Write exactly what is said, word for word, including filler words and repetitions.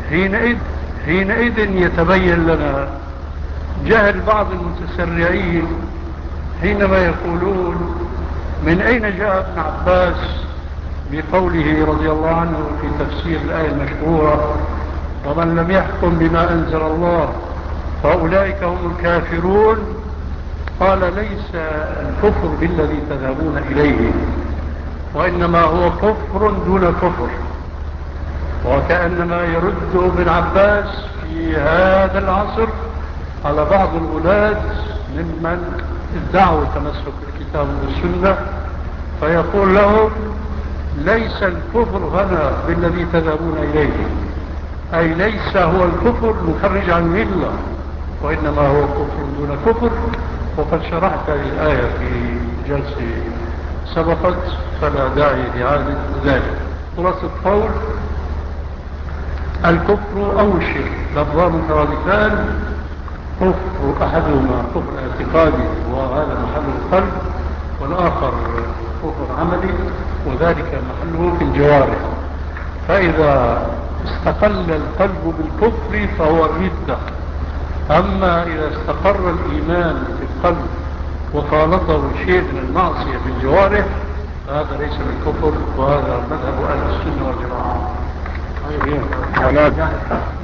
حينئذ حينئذ يتبين لنا جهل بعض المتسرعين حينما يقولون من أين جاء ابن عباس بقوله رضي الله عنه في تفسير الآية المشهورة ومن لم يحكم بما أنزل الله فأولئك هم الكافرون. قال ليس الكفر بالذي تذهبون إليه، وإنما هو كفر دون كفر. وكأنما يرد ابن عباس في هذا العصر على بعض الولاة ممن ادعوا تمسك بالكتاب والسنة، فيقول لهم ليس الكفر هنا بالذي تذهبون إليه، أي ليس هو الكفر مخرج عن الملة، وإنما هو كفر دون كفر. وقد شرحت الآية في جلسة سبقت فلا داعي لإعادة ذلك. خلاصة القول الكفر أو الشرك لفظان مترادفان، كفر أحدهما كفر اعتقادي وهذا محل القلب، والآخر كفر عملي وذلك محله في الجوارح. فإذا استقل القلب بالكفر فهو الردة، أما إذا استقر الإيمان في القلب وخالطه شيء من المعصية في الجوارح فهذا ليس بالكفر، وهذا مذهب أهل السنة والجماعة.